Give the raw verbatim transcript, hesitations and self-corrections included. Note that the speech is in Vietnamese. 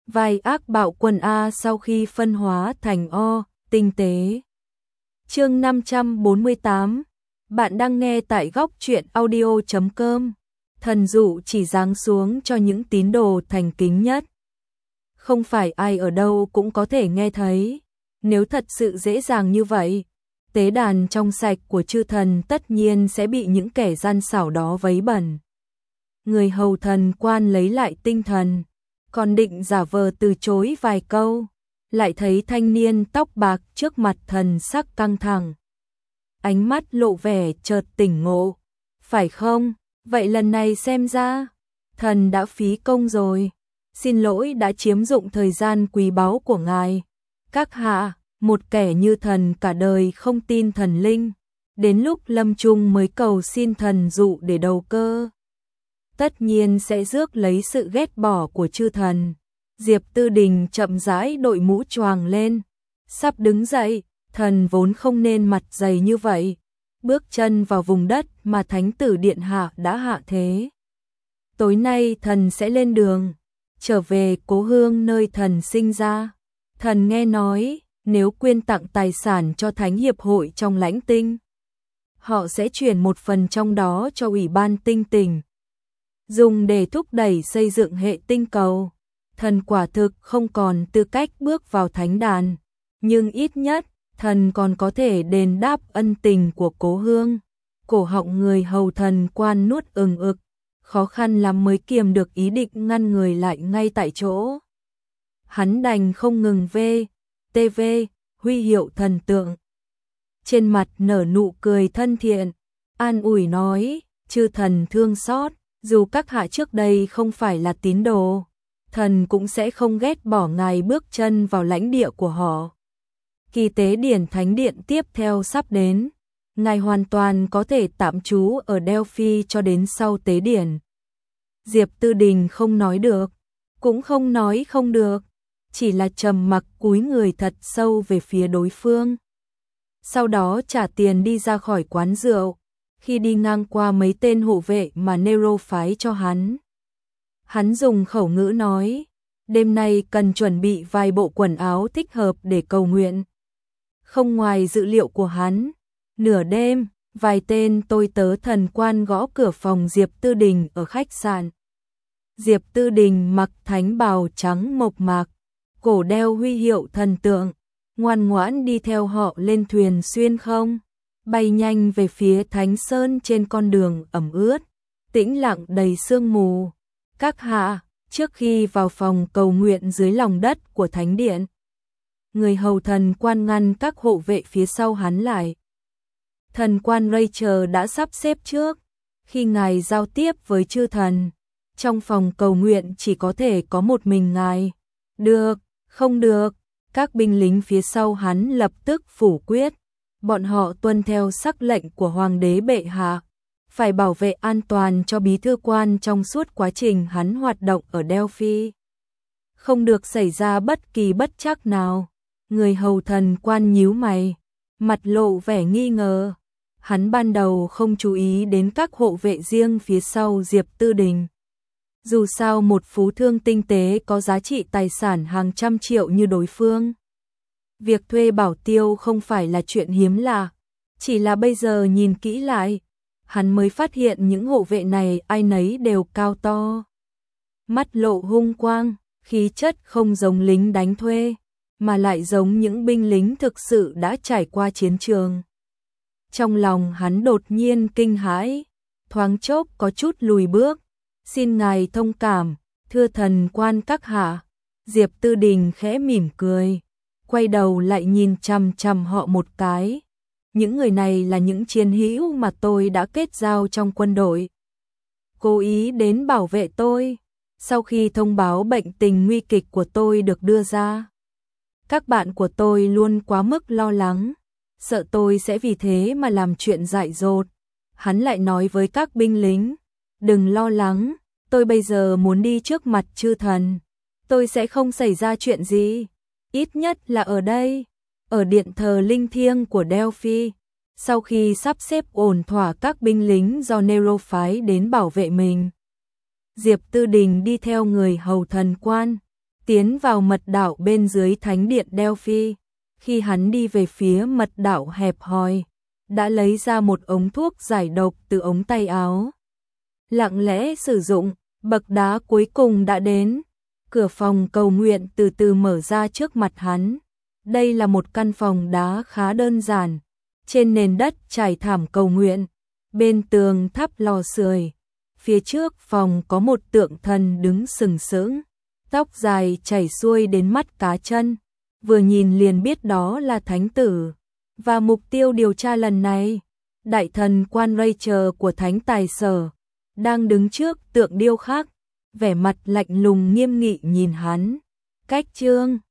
vai ác bạo quân A sau khi phân hóa thành O, tinh tế. Chương năm trăm bốn mươi tám. Bạn đang nghe tại góc truyện audio chấm com. Thần dụ chỉ giáng xuống cho những tín đồ thành kính nhất. Không phải ai ở đâu cũng có thể nghe thấy. Nếu thật sự dễ dàng như vậy, tế đàn trong sạch của chư thần tất nhiên sẽ bị những kẻ gian xảo đó vấy bẩn. Người hầu thần quan lấy lại tinh thần, còn định giả vờ từ chối vài câu, lại thấy thanh niên tóc bạc trước mặt thần sắc căng thẳng. Ánh mắt lộ vẻ chợt tỉnh ngộ. Phải không? Vậy lần này xem ra, thần đã phí công rồi. Xin lỗi đã chiếm dụng thời gian quý báu của ngài. Các hạ, một kẻ như thần cả đời không tin thần linh, đến lúc lâm chung mới cầu xin thần dụ để đầu cơ. Tất nhiên sẽ rước lấy sự ghét bỏ của chư thần. Diệp Tư Đình chậm rãi đội mũ choàng lên, sắp đứng dậy, thần vốn không nên mặt dày như vậy. Bước chân vào vùng đất mà Thánh tử Điện Hạ đã hạ thế. Tối nay thần sẽ lên đường, trở về cố hương nơi thần sinh ra. Thần nghe nói, nếu quyên tặng tài sản cho Thánh Hiệp hội trong Lãnh Tinh, họ sẽ chuyển một phần trong đó cho Ủy ban Tinh Tỉnh, dùng để thúc đẩy xây dựng hệ tinh cầu. Thần quả thực không còn tư cách bước vào thánh đàn, nhưng ít nhất, thần còn có thể đền đáp ân tình của cố hương. Cổ họng người hầu thần quan nuốt ừng ực, khó khăn lắm mới kiềm được ý định ngăn người lại ngay tại chỗ. Hắn đành không ngừng vê, tê vê, huy hiệu thần tượng. Trên mặt nở nụ cười thân thiện, an ủi nói, chư thần thương xót, dù các hạ trước đây không phải là tín đồ, thần cũng sẽ không ghét bỏ ngài bước chân vào lãnh địa của họ. Kỳ tế điển thánh điện tiếp theo sắp đến, ngài hoàn toàn có thể tạm trú ở Delphi cho đến sau tế điển. Diệp Tư Đình không nói được, cũng không nói không được, chỉ là trầm mặc cúi người thật sâu về phía đối phương. Sau đó trả tiền đi ra khỏi quán rượu, khi đi ngang qua mấy tên hộ vệ mà Nero phái cho hắn. Hắn dùng khẩu ngữ nói, đêm nay cần chuẩn bị vài bộ quần áo thích hợp để cầu nguyện. Không ngoài dự liệu của hắn, nửa đêm, vài tên tôi tớ thần quan gõ cửa phòng Diệp Tư Đình ở khách sạn. Diệp Tư Đình mặc thánh bào trắng mộc mạc, cổ đeo huy hiệu thần tượng, ngoan ngoãn đi theo họ lên thuyền xuyên không, bay nhanh về phía Thánh Sơn trên con đường ẩm ướt, tĩnh lặng đầy sương mù. Các hạ, trước khi vào phòng cầu nguyện dưới lòng đất của Thánh Điện, người hầu thần quan ngăn các hộ vệ phía sau hắn lại. Thần quan Rachel đã sắp xếp trước, khi ngài giao tiếp với chư thần, trong phòng cầu nguyện chỉ có thể có một mình ngài. Được, không được, các binh lính phía sau hắn lập tức phủ quyết. Bọn họ tuân theo sắc lệnh của Hoàng đế bệ hạ, phải bảo vệ an toàn cho bí thư quan trong suốt quá trình hắn hoạt động ở Delphi. Không được xảy ra bất kỳ bất trắc nào. Người hầu thần quan nhíu mày, mặt lộ vẻ nghi ngờ. Hắn ban đầu không chú ý đến các hộ vệ riêng phía sau Diệp Tư Đình. Dù sao một phú thương tinh tế có giá trị tài sản hàng trăm triệu như đối phương, việc thuê bảo tiêu không phải là chuyện hiếm lạ. Chỉ là bây giờ nhìn kỹ lại, hắn mới phát hiện những hộ vệ này ai nấy đều cao to, mắt lộ hung quang, khí chất không giống lính đánh thuê, mà lại giống những binh lính thực sự đã trải qua chiến trường. Trong lòng hắn đột nhiên kinh hãi, thoáng chốc có chút lùi bước. Xin ngài thông cảm, thưa thần quan các hạ. Diệp Tư Đình khẽ mỉm cười, quay đầu lại nhìn chằm chằm họ một cái. Những người này là những chiến hữu mà tôi đã kết giao trong quân đội, cố ý đến bảo vệ tôi. Sau khi thông báo bệnh tình nguy kịch của tôi được đưa ra, các bạn của tôi luôn quá mức lo lắng, sợ tôi sẽ vì thế mà làm chuyện dại dột. Hắn lại nói với các binh lính, đừng lo lắng, tôi bây giờ muốn đi trước mặt chư thần, tôi sẽ không xảy ra chuyện gì, ít nhất là ở đây, ở điện thờ linh thiêng của Delphi. Sau khi sắp xếp ổn thỏa các binh lính do Nero phái đến bảo vệ mình, Diệp Tư Đình đi theo người hầu thần quan, tiến vào mật đạo bên dưới thánh điện Delphi. Khi hắn đi về phía mật đạo hẹp hòi, đã lấy ra một ống thuốc giải độc từ ống tay áo. Lặng lẽ sử dụng, bậc đá cuối cùng đã đến. Cửa phòng cầu nguyện từ từ mở ra trước mặt hắn. Đây là một căn phòng đá khá đơn giản, trên nền đất trải thảm cầu nguyện, bên tường thắp lò sưởi. Phía trước phòng có một tượng thần đứng sừng sững, tóc dài chảy xuôi đến mắt cá chân, vừa nhìn liền biết đó là thánh tử. Và mục tiêu điều tra lần này, đại thần quan Rachel của thánh tài sở, đang đứng trước tượng điêu khắc, vẻ mặt lạnh lùng nghiêm nghị nhìn hắn. Cách chương